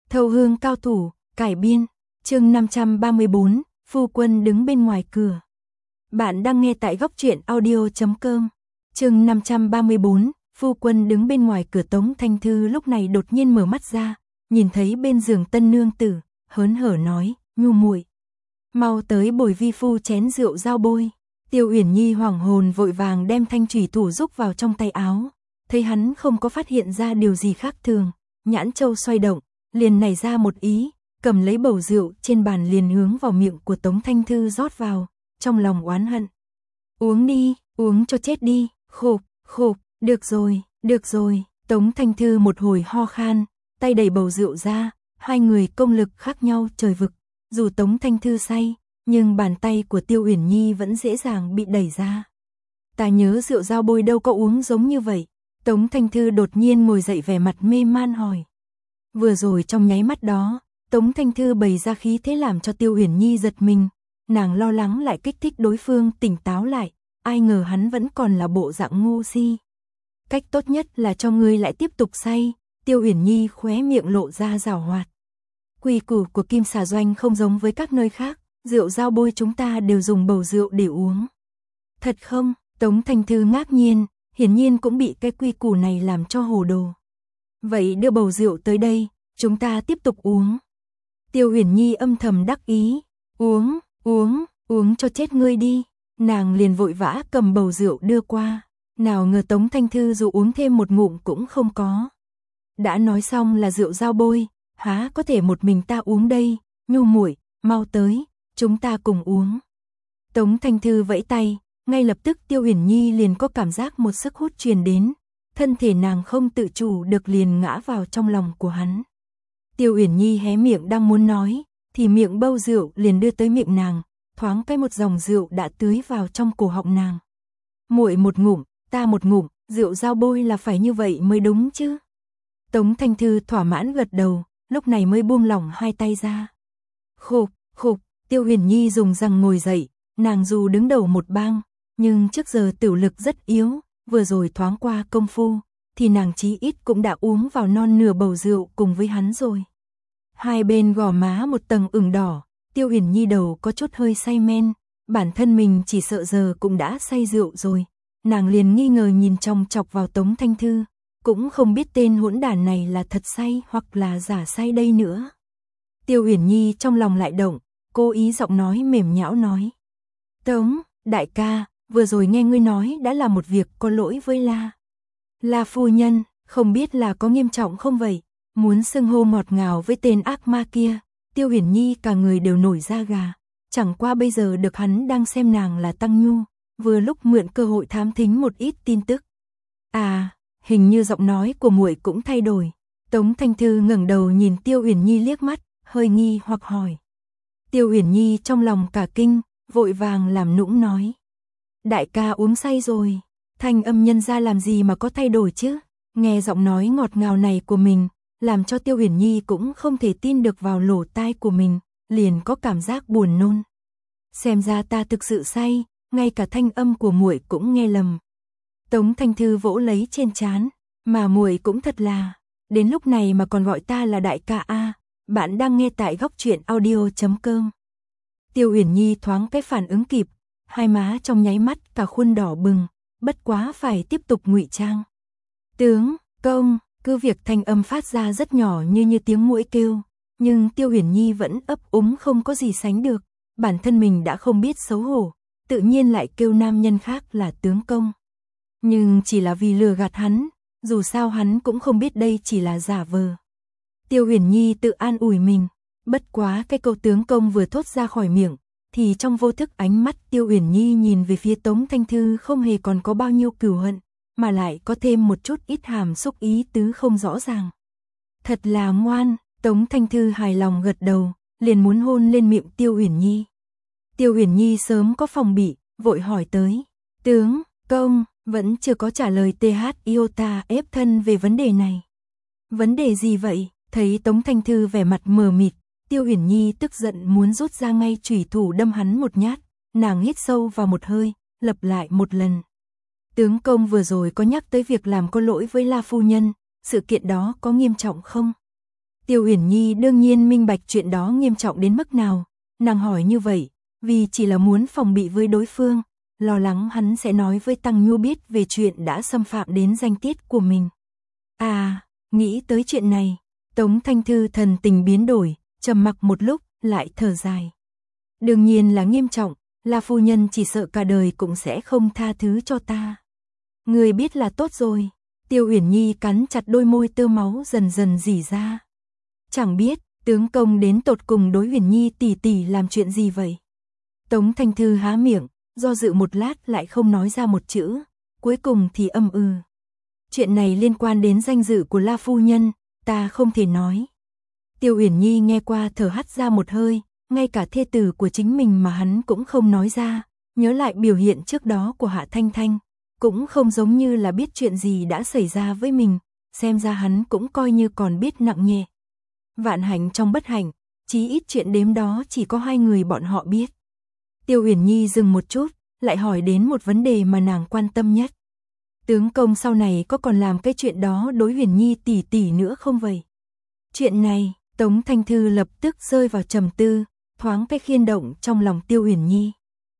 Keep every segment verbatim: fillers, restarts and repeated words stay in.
Thâu hương cao thủ, cải biên, chương năm trăm ba mươi bốn, phu quân đứng bên ngoài cửa. Bạn đang nghe tại góc truyện audio chấm com. Chương năm trăm ba mươi bốn, phu quân đứng bên ngoài cửa. Tống Thanh Thư lúc này đột nhiên mở mắt ra, nhìn thấy bên giường tân nương tử, hớn hở nói, Nhu muội, mau tới bồi vi phu chén rượu giao bôi. Tiêu Uyển Nhi hoảng hồn vội vàng đem thanh chủy thủ rúc vào trong tay áo, thấy hắn không có phát hiện ra điều gì khác thường, nhãn châu xoay động, liền nảy ra một ý, cầm lấy bầu rượu trên bàn liền hướng vào miệng của Tống Thanh Thư rót vào, trong lòng oán hận. Uống đi, uống cho chết đi, khục, khục, được rồi, được rồi. Tống Thanh Thư một hồi ho khan, tay đẩy bầu rượu ra, hai người công lực khác nhau trời vực, dù Tống Thanh Thư say, nhưng bàn tay của Tiêu Uyển Nhi vẫn dễ dàng bị đẩy ra. Ta nhớ rượu giao bôi đâu có uống giống như vậy. Tống Thanh Thư đột nhiên ngồi dậy vẻ mặt mê man hỏi. Vừa rồi trong nháy mắt đó, Tống Thanh Thư bày ra khí thế làm cho Tiêu Uyển Nhi giật mình, nàng lo lắng lại kích thích đối phương tỉnh táo lại, ai ngờ hắn vẫn còn là bộ dạng ngu si. Cách tốt nhất là cho ngươi lại tiếp tục say. Tiêu Uyển Nhi khóe miệng lộ ra giảo hoạt. Quy củ của Kim Xà Doanh không giống với các nơi khác, rượu giao bôi chúng ta đều dùng bầu rượu để uống. Thật không? Tống Thanh Thư ngạc nhiên, hiển nhiên cũng bị cái quy củ này làm cho hồ đồ. Vậy đưa bầu rượu tới đây, chúng ta tiếp tục uống. Tiêu Uyển Nhi âm thầm đắc ý, uống, uống, uống cho chết ngươi đi. Nàng liền vội vã cầm bầu rượu đưa qua, nào ngờ Tống Thanh Thư dù uống thêm một ngụm cũng không có. Đã nói xong là rượu giao bôi, há có thể một mình ta uống đây, Nhu muội, mau tới, chúng ta cùng uống. Tống Thanh Thư vẫy tay, ngay lập tức Tiêu Uyển Nhi liền có cảm giác một sức hút truyền đến, thân thể nàng không tự chủ được liền ngã vào trong lòng của hắn. Tiêu Uyển Nhi hé miệng đang muốn nói, thì miệng bầu rượu liền đưa tới miệng nàng, thoáng cái một dòng rượu đã tưới vào trong cổ họng nàng. Muội một ngụm, ta một ngụm, rượu giao bôi là phải như vậy mới đúng chứ. Tống Thanh Thư thỏa mãn gật đầu, lúc này mới buông lỏng hai tay ra. Khục, khục, Tiêu Uyển Nhi dùng răng ngồi dậy, nàng dù đứng đầu một bang, nhưng trước giờ tiểu lực rất yếu, vừa rồi thoáng qua công phu, thì nàng chí ít cũng đã uống vào non nửa bầu rượu cùng với hắn rồi. Hai bên gò má một tầng ửng đỏ, Tiêu Uyển Nhi đầu có chút hơi say men, bản thân mình chỉ sợ giờ cũng đã say rượu rồi, nàng liền nghi ngờ nhìn chòng chọc vào Tống Thanh Thư, cũng không biết tên hỗn đản này là thật say hoặc là giả say đây nữa. Tiêu Uyển Nhi trong lòng lại động, cố ý giọng nói mềm nhão nói. Tống, đại ca, vừa rồi nghe ngươi nói đã là một việc có lỗi với La. La phu nhân, không biết là có nghiêm trọng không vậy, muốn xưng hô ngọt ngào với tên ác ma kia. Tiêu Uyển Nhi cả người đều nổi da gà, chẳng qua bây giờ được hắn đang xem nàng là Tăng Nhu, vừa lúc mượn cơ hội thám thính một ít tin tức. À, hình như giọng nói của muội cũng thay đổi. Tống Thanh Thư ngẩng đầu nhìn Tiêu Uyển Nhi liếc mắt, hơi nghi hoặc hỏi. Tiêu Uyển Nhi trong lòng cả kinh, vội vàng làm nũng nói. Đại ca uống say rồi, thanh âm nhân ra làm gì mà có thay đổi chứ? Nghe giọng nói ngọt ngào này của mình, làm cho Tiêu Uyển Nhi cũng không thể tin được vào lỗ tai của mình, liền có cảm giác buồn nôn. Xem ra ta thực sự say, ngay cả thanh âm của muội cũng nghe lầm. Tống Thanh Thư vỗ lấy trên trán, mà muội cũng thật là, đến lúc này mà còn gọi ta là đại ca a. À, bạn đang nghe tại góc truyện audio chấm com. Tiêu Uyển Nhi thoáng cái phản ứng kịp, hai má trong nháy mắt cả khuôn đỏ bừng, bất quá phải tiếp tục ngụy trang. Tướng, công, cứ việc thanh âm phát ra rất nhỏ như như tiếng muỗi kêu, nhưng Tiêu Uyển Nhi vẫn ấp úng không có gì sánh được, bản thân mình đã không biết xấu hổ, tự nhiên lại kêu nam nhân khác là tướng công. Nhưng chỉ là vì lừa gạt hắn, dù sao hắn cũng không biết đây chỉ là giả vờ. Tiêu Uyển Nhi tự an ủi mình, bất quá cái câu tướng công vừa thốt ra khỏi miệng, thì trong vô thức ánh mắt Tiêu Uyển Nhi nhìn về phía Tống Thanh Thư không hề còn có bao nhiêu cừu hận, mà lại có thêm một chút ít hàm xúc ý tứ không rõ ràng. Thật là ngoan, Tống Thanh Thư hài lòng gật đầu, liền muốn hôn lên miệng Tiêu Uyển Nhi. Tiêu Uyển Nhi sớm có phòng bị, vội hỏi tới. Tướng, công, vẫn chưa có trả lời tê hát iota ép thân về vấn đề này. Vấn đề gì vậy? Thấy Tống Thanh Thư vẻ mặt mờ mịt, Tiêu Uyển Nhi tức giận muốn rút ra ngay chủy thủ đâm hắn một nhát, nàng hít sâu vào một hơi, lặp lại một lần. Tướng công vừa rồi có nhắc tới việc làm có lỗi với La phu nhân, sự kiện đó có nghiêm trọng không? Tiêu Uyển Nhi đương nhiên minh bạch chuyện đó nghiêm trọng đến mức nào, nàng hỏi như vậy, vì chỉ là muốn phòng bị với đối phương, lo lắng hắn sẽ nói với Tăng Nhu biết về chuyện đã xâm phạm đến danh tiết của mình. À, nghĩ tới chuyện này, Tống Thanh Thư thần tình biến đổi, trầm mặc một lúc, lại thở dài. Đương nhiên là nghiêm trọng, La phu nhân chỉ sợ cả đời cũng sẽ không tha thứ cho ta. Người biết là tốt rồi. Tiêu Uyển Nhi cắn chặt đôi môi, tơ máu dần dần rỉ ra. Chẳng biết, tướng công đến tột cùng đối Uyển Nhi tỷ tỷ làm chuyện gì vậy? Tống Thanh Thư há miệng, do dự một lát lại không nói ra một chữ, cuối cùng thì âm ừ. Chuyện này liên quan đến danh dự của La phu nhân, ta không thể nói. Tiêu Uyển Nhi nghe qua thở hắt ra một hơi, ngay cả thê tử của chính mình mà hắn cũng không nói ra, nhớ lại biểu hiện trước đó của Hạ Thanh Thanh, cũng không giống như là biết chuyện gì đã xảy ra với mình, xem ra hắn cũng coi như còn biết nặng nhẹ. Vạn hạnh trong bất hạnh, chí ít chuyện đếm đó chỉ có hai người bọn họ biết. Tiêu Uyển Nhi dừng một chút, lại hỏi đến một vấn đề mà nàng quan tâm nhất. Tướng công sau này có còn làm cái chuyện đó đối Uyển Nhi tỷ tỷ nữa không vậy? Chuyện này, Tống Thanh Thư lập tức rơi vào trầm tư, thoáng cái khiên động trong lòng Tiêu Uyển Nhi.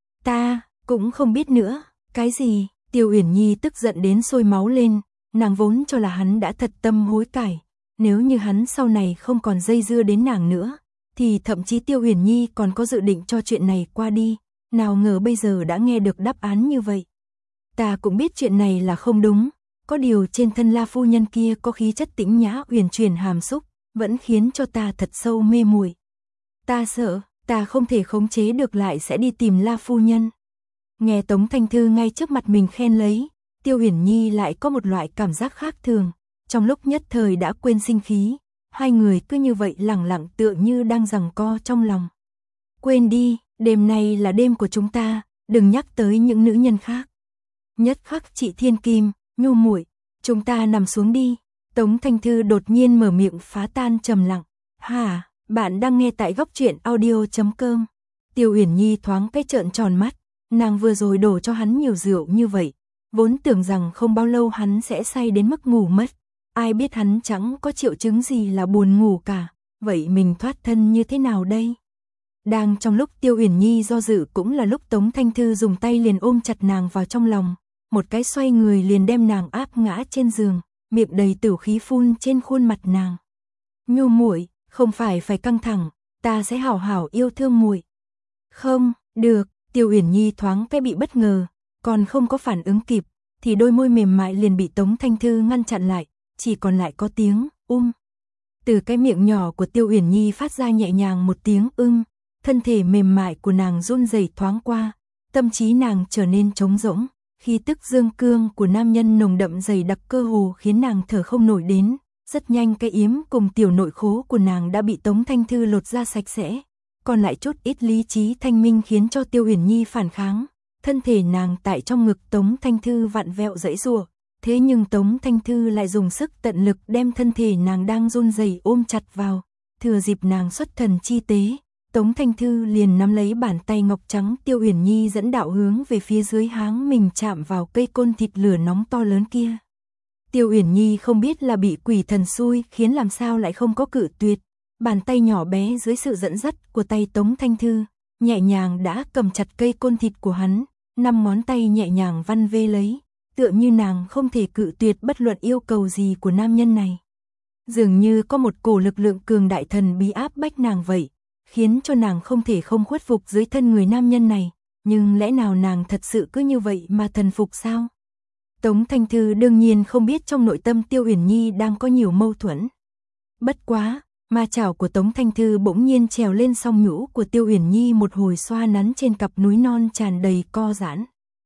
Ta cũng không biết nữa, cái gì? Tiêu Uyển Nhi tức giận đến sôi máu lên, nàng vốn cho là hắn đã thật tâm hối cải, nếu như hắn sau này không còn dây dưa đến nàng nữa, thì thậm chí Tiêu Uyển Nhi còn có dự định cho chuyện này qua đi, nào ngờ bây giờ đã nghe được đáp án như vậy. Ta cũng biết chuyện này là không đúng, có điều trên thân La phu nhân kia có khí chất tĩnh nhã uyển chuyển hàm xúc, vẫn khiến cho ta thật sâu mê muội. Ta sợ, ta không thể khống chế được lại sẽ đi tìm La phu nhân. Nghe Tống Thanh Thư ngay trước mặt mình khen lấy, Tiêu Uyển Nhi lại có một loại cảm giác khác thường, trong lúc nhất thời đã quên sinh khí, hai người cứ như vậy lẳng lặng tựa như đang giằng co trong lòng. Quên đi, đêm nay là đêm của chúng ta, đừng nhắc tới những nữ nhân khác. Nhất khắc chị Thiên Kim, Nhu muội, chúng ta nằm xuống đi. Tống Thanh Thư đột nhiên mở miệng phá tan trầm lặng. Hả, bạn đang nghe tại góc truyện audio chấm com. Tiêu Uyển Nhi thoáng cái trợn tròn mắt, nàng vừa rồi đổ cho hắn nhiều rượu như vậy, vốn tưởng rằng không bao lâu hắn sẽ say đến mức ngủ mất. Ai biết hắn chẳng có triệu chứng gì là buồn ngủ cả, vậy mình thoát thân như thế nào đây? Đang trong lúc Tiêu Uyển Nhi do dự cũng là lúc Tống Thanh Thư dùng tay liền ôm chặt nàng vào trong lòng, một cái xoay người liền đem nàng áp ngã trên giường, miệng đầy tửu khí phun trên khuôn mặt nàng. Nhu muội, không phải phải căng thẳng, ta sẽ hảo hảo yêu thương muội. Không, được. Tiêu Uyển Nhi thoáng cái bị bất ngờ, còn không có phản ứng kịp, thì đôi môi mềm mại liền bị Tống Thanh Thư ngăn chặn lại, chỉ còn lại có tiếng um. Từ cái miệng nhỏ của Tiêu Uyển Nhi phát ra nhẹ nhàng một tiếng ưm, thân thể mềm mại của nàng run rẩy thoáng qua, tâm trí nàng trở nên trống rỗng, khí tức dương cương của nam nhân nồng đậm dày đặc cơ hồ khiến nàng thở không nổi đến, rất nhanh cái yếm cùng tiểu nội khố của nàng đã bị Tống Thanh Thư lột ra sạch sẽ. Còn lại chút ít lý trí thanh minh khiến cho Tiêu Uyển Nhi phản kháng, thân thể nàng tại trong ngực Tống Thanh Thư vặn vẹo giãy giụa, thế nhưng Tống Thanh Thư lại dùng sức tận lực đem thân thể nàng đang run rẩy ôm chặt vào, thừa dịp nàng xuất thần chi tế, Tống Thanh Thư liền nắm lấy bàn tay ngọc trắng Tiêu Uyển Nhi dẫn đạo hướng về phía dưới háng mình chạm vào cây côn thịt lửa nóng to lớn kia. Tiêu Uyển Nhi không biết là bị quỷ thần xui khiến làm sao lại không có cự tuyệt. Bàn tay nhỏ bé dưới sự dẫn dắt của tay Tống Thanh Thư, nhẹ nhàng đã cầm chặt cây côn thịt của hắn, năm ngón tay nhẹ nhàng văn vê lấy, tựa như nàng không thể cự tuyệt bất luận yêu cầu gì của nam nhân này. Dường như có một cổ lực lượng cường đại thần bí áp bách nàng vậy, khiến cho nàng không thể không khuất phục dưới thân người nam nhân này, nhưng lẽ nào nàng thật sự cứ như vậy mà thần phục sao? Tống Thanh Thư đương nhiên không biết trong nội tâm Tiêu Uyển Nhi đang có nhiều mâu thuẫn. Bất quá, ma chảo của Tống Thanh Thư bỗng nhiên trèo lên song nhũ của Tiêu Uyển Nhi một hồi xoa nắn trên cặp núi non tràn đầy co giãn.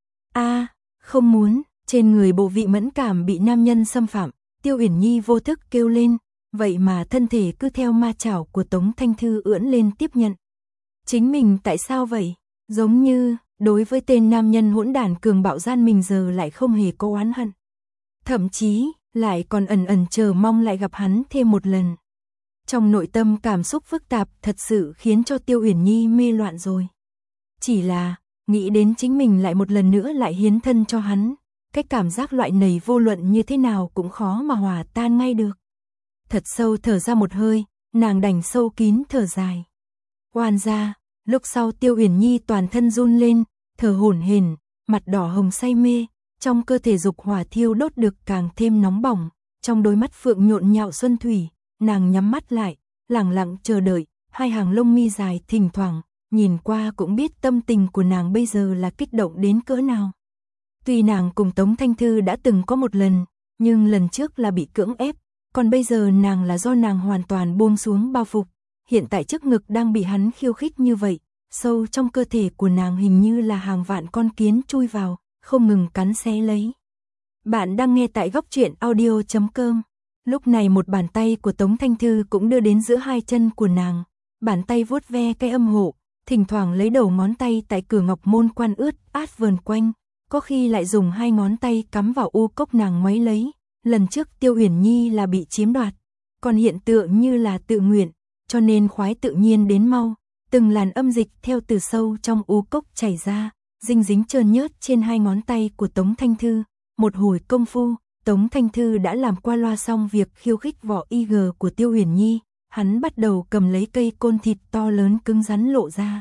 A, không muốn, trên người bộ vị mẫn cảm bị nam nhân xâm phạm, Tiêu Uyển Nhi vô thức kêu lên, vậy mà thân thể cứ theo ma chảo của Tống Thanh Thư ưỡn lên tiếp nhận. Chính mình tại sao vậy? Giống như, đối với tên nam nhân hỗn đản cường bạo gian mình giờ lại không hề có oán hận. Thậm chí, lại còn ẩn ẩn chờ mong lại gặp hắn thêm một lần. Trong nội tâm cảm xúc phức tạp thật sự khiến cho Tiêu Uyển Nhi mê loạn rồi. Chỉ là, nghĩ đến chính mình lại một lần nữa lại hiến thân cho hắn, cái cảm giác loại này vô luận như thế nào cũng khó mà hòa tan ngay được. Thật sâu thở ra một hơi, nàng đành sâu kín thở dài. Oan ra, lúc sau Tiêu Uyển Nhi toàn thân run lên, thở hổn hển, mặt đỏ hồng say mê, trong cơ thể dục hỏa thiêu đốt được càng thêm nóng bỏng, trong đôi mắt phượng nhộn nhạo xuân thủy, nàng nhắm mắt lại, lặng lặng chờ đợi, hai hàng lông mi dài thỉnh thoảng, nhìn qua cũng biết tâm tình của nàng bây giờ là kích động đến cỡ nào. Tuy nàng cùng Tống Thanh Thư đã từng có một lần, nhưng lần trước là bị cưỡng ép, còn bây giờ nàng là do nàng hoàn toàn buông xuống bao phục, hiện tại trước ngực đang bị hắn khiêu khích như vậy, sâu trong cơ thể của nàng hình như là hàng vạn con kiến chui vào, không ngừng cắn xé lấy. Bạn đang nghe tại góc truyện audio chấm com. Lúc này một bàn tay của Tống Thanh Thư cũng đưa đến giữa hai chân của nàng, bàn tay vuốt ve cái âm hộ, thỉnh thoảng lấy đầu ngón tay tại cửa ngọc môn quan ướt át vờn quanh, có khi lại dùng hai ngón tay cắm vào u cốc nàng ngoáy lấy. Lần trước Tiêu Uyển Nhi là bị chiếm đoạt, còn hiện tượng như là tự nguyện, cho nên khoái tự nhiên đến mau, từng làn âm dịch theo từ sâu trong u cốc chảy ra, dinh dính trơn nhớt trên hai ngón tay của Tống Thanh Thư. Một hồi công phu, Tống Thanh Thư đã làm qua loa xong việc khiêu khích vỏ y gờ của Tiêu Uyển Nhi, hắn bắt đầu cầm lấy cây côn thịt to lớn cứng rắn lộ ra.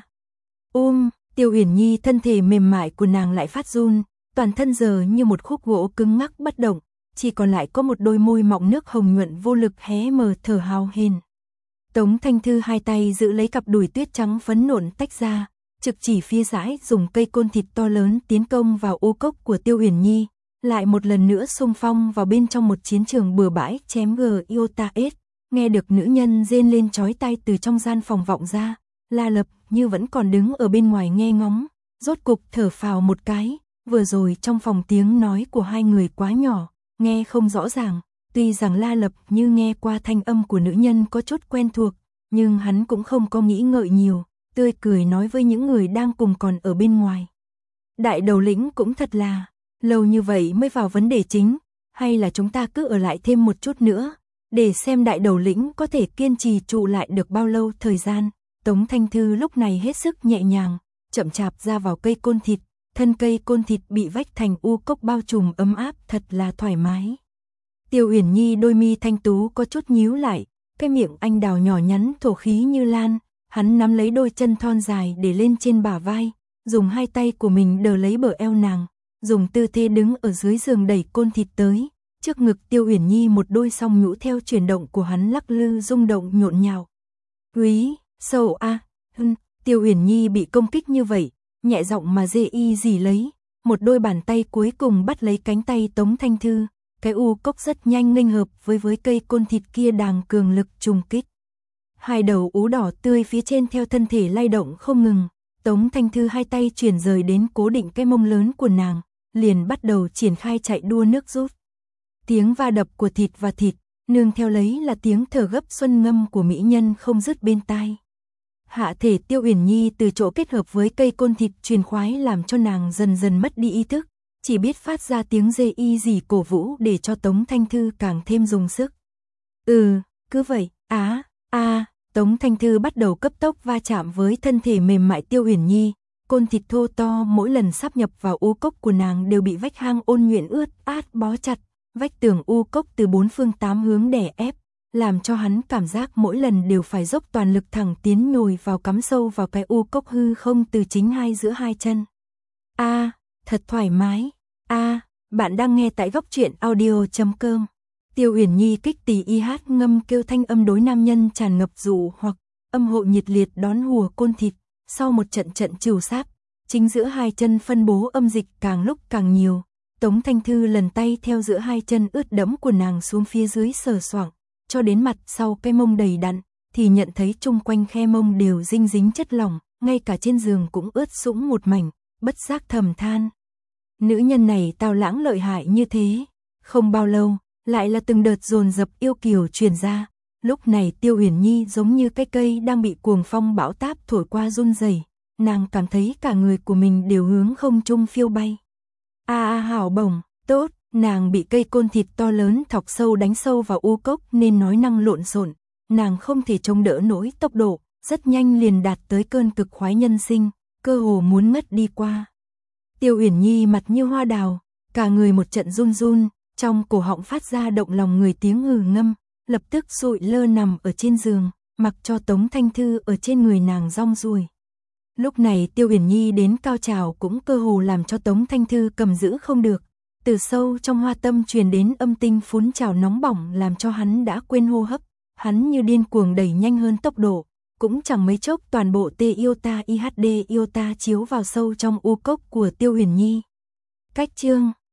Ôm, Tiêu Uyển Nhi thân thể mềm mại của nàng lại phát run, toàn thân giờ như một khúc gỗ cứng ngắc bất động, chỉ còn lại có một đôi môi mọng nước hồng nhuận vô lực hé mở thở hào hển. Tống Thanh Thư hai tay giữ lấy cặp đùi tuyết trắng phấn nộn tách ra, trực chỉ phía dãi dùng cây côn thịt to lớn tiến công vào u cốc của Tiêu Uyển Nhi, lại một lần nữa xung phong vào bên trong một chiến trường bừa bãi chém gờ iota s. Nghe được nữ nhân rên lên chói tai từ trong gian phòng vọng ra, La Lập như vẫn còn đứng ở bên ngoài nghe ngóng, rốt cục thở phào một cái, vừa rồi trong phòng tiếng nói của hai người quá nhỏ, nghe không rõ ràng, tuy rằng La Lập như nghe qua thanh âm của nữ nhân có chút quen thuộc, nhưng hắn cũng không có nghĩ ngợi nhiều, tươi cười nói với những người đang cùng còn ở bên ngoài. Đại đầu lĩnh cũng thật là, lâu như vậy mới vào vấn đề chính, hay là chúng ta cứ ở lại thêm một chút nữa, để xem đại đầu lĩnh có thể kiên trì trụ lại được bao lâu thời gian. Tống Thanh Thư lúc này hết sức nhẹ nhàng, chậm chạp ra vào cây côn thịt, thân cây côn thịt bị vách thành u cốc bao trùm ấm áp thật là thoải mái. Tiêu Uyển Nhi đôi mi thanh tú có chút nhíu lại, cái miệng anh đào nhỏ nhắn thổ khí như lan, hắn nắm lấy đôi chân thon dài để lên trên bả vai, dùng hai tay của mình đỡ lấy bờ eo nàng, dùng tư thế đứng ở dưới giường đẩy côn thịt tới, trước ngực Tiêu Uyển Nhi một đôi song nhũ theo chuyển động của hắn lắc lư rung động nhộn nhạo. Úy, sầu a, hừm, Tiêu Uyển Nhi bị công kích như vậy, nhẹ giọng mà dê y gì lấy, một đôi bàn tay cuối cùng bắt lấy cánh tay Tống Thanh Thư, cái u cốc rất nhanh nghênh hợp với với cây côn thịt kia đàng cường lực trùng kích. Hai đầu ú đỏ tươi phía trên theo thân thể lay động không ngừng, Tống Thanh Thư hai tay chuyển rời đến cố định cái mông lớn của nàng, liền bắt đầu triển khai chạy đua nước rút. Tiếng va đập của thịt và thịt, nương theo lấy là tiếng thở gấp xuân ngâm của mỹ nhân không dứt bên tai. Hạ thể Tiêu Uyển Nhi từ chỗ kết hợp với cây côn thịt truyền khoái làm cho nàng dần dần mất đi ý thức, chỉ biết phát ra tiếng dê y gì cổ vũ để cho Tống Thanh Thư càng thêm dùng sức. Ừ, cứ vậy, á, a, Tống Thanh Thư bắt đầu cấp tốc va chạm với thân thể mềm mại Tiêu Uyển Nhi, côn thịt thô to mỗi lần sáp nhập vào u cốc của nàng đều bị vách hang ôn nhuyễn ướt át bó chặt, vách tường u cốc từ bốn phương tám hướng đè ép, làm cho hắn cảm giác mỗi lần đều phải dốc toàn lực thẳng tiến nhồi vào cắm sâu vào cái u cốc hư không từ chính hai giữa hai chân. A, thật thoải mái. A, bạn đang nghe tại góc truyện audio chấm com. Tiêu Uyển Nhi kích tì y hát ngâm kêu thanh âm đối nam nhân tràn ngập dụ hoặc âm hộ nhiệt liệt đón hùa côn thịt, sau một trận trận trừu sáp, chính giữa hai chân phân bố âm dịch càng lúc càng nhiều. Tống Thanh Thư lần tay theo giữa hai chân ướt đẫm của nàng xuống phía dưới sờ soạng, cho đến mặt sau cái mông đầy đặn, thì nhận thấy chung quanh khe mông đều dinh dính chất lỏng, ngay cả trên giường cũng ướt sũng một mảnh, bất giác thầm than. Nữ nhân này tào lãng lợi hại như thế. Không bao lâu, lại là từng đợt dồn dập yêu kiều truyền ra, lúc này Tiêu Uyển Nhi giống như cái cây đang bị cuồng phong bão táp thổi qua run rẩy, nàng cảm thấy cả người của mình đều hướng không trung phiêu bay. A a hảo bổng, tốt, nàng bị cây côn thịt to lớn thọc sâu đánh sâu vào u cốc nên nói năng lộn xộn, nàng không thể chống đỡ nổi tốc độ, rất nhanh liền đạt tới cơn cực khoái nhân sinh, cơ hồ muốn ngất đi qua. Tiêu Uyển Nhi mặt như hoa đào, cả người một trận run run, trong cổ họng phát ra động lòng người tiếng hừ ngâm, lập tức sụi lơ nằm ở trên giường, mặc cho Tống Thanh Thư ở trên người nàng rong ruổi. Lúc này Tiêu Uyển Nhi đến cao trào cũng cơ hồ làm cho Tống Thanh Thư cầm giữ không được. Từ sâu trong hoa tâm truyền đến âm tinh phún trào nóng bỏng làm cho hắn đã quên hô hấp. Hắn như điên cuồng đẩy nhanh hơn tốc độ. Cũng chẳng mấy chốc toàn bộ T Iota I H D Iota chiếu vào sâu trong u cốc của Tiêu Uyển Nhi. Cách chương